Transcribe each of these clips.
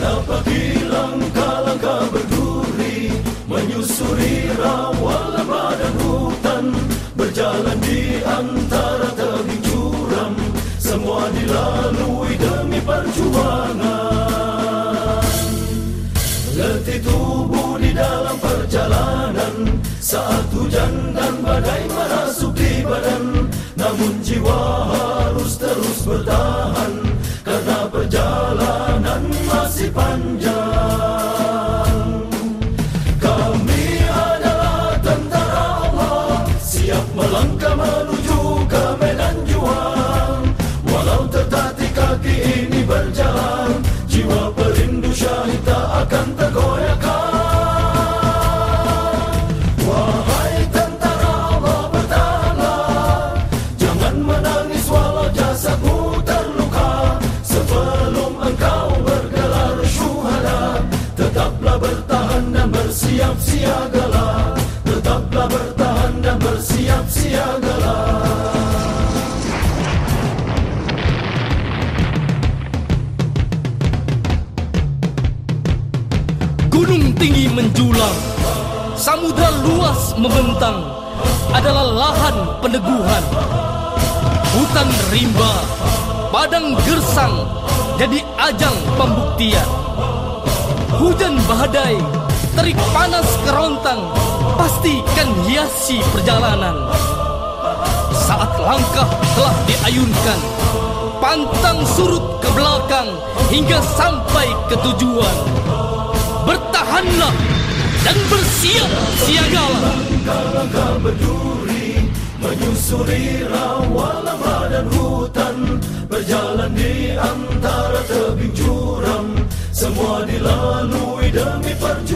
Menapaki langkah-langkah berduri, menyusuri rawa lembah dan hutan, berjalan di antara tebing curam, semua dilalui demi perjuangan. Letih tubuh di dalam perjalanan, saat hujan dan badai merasuki badan, namun jiwa harus terus bertahan, karena perjalanan masih panjang. Kami adalah tentara Allah, siap melangkah menuju ke medan juang. Walau tertatih kaki ini berjalan, jiwa perindu syahid tak akan tergoyahkan. Wahai tentara Allah, bertahanlah, jangan menangis walau jasadmu terluka. Sebelum engkau bergelar syuhada, tetaplah bertahan dan bersiap siagalah. Tetaplah bertahan dan bersiap siagalah. Gunung tinggi menjulang, samudra luas membentang, adalah lahan peneguhan. Hutan rimba, padang gersang, jadi ajang pembuktian. Hujan badai, terik panas kerontang, pastikan hiasi perjalanan. Saat langkah telah diayunkan, pantang surut ke belakang hingga sampai ke tujuan. Bertahanlah dan bersiap siagalah. Langkah-langkah berduri, menyusuri rawa lembah dan hutan, berjalan di antara tebing curam, semua dilalui demi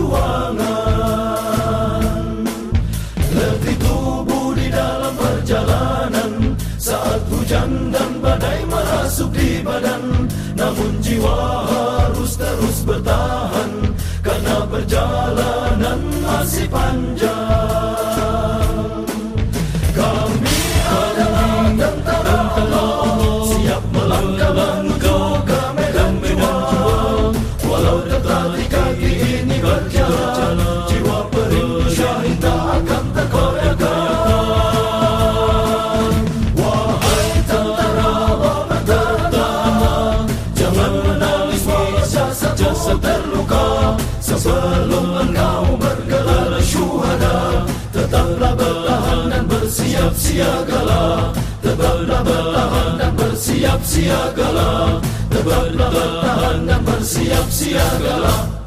perjuangan. Letih tubuh di dalam perjalanan, saat hujan dan badai merasuk di badan, namun jiwa harus terus bertahan, karena perjalanan masih panjang. Kami adalah tentara Allah, siap melangkah menuju ke medan juang. Walau tertatih kaki ini berjalan, jiwa perindu syahid tak akan tergoyahkan. Wahai tentara Allah, bertahanlah, jangan menangis walau jasad terluka. Sebelum engkau bergelar syuhada, tetaplah bertahan dan bersiap siagalah. Tetaplah bertahan dan bersiap siagalah. Tetaplah bertahan dan bersiap siagalah.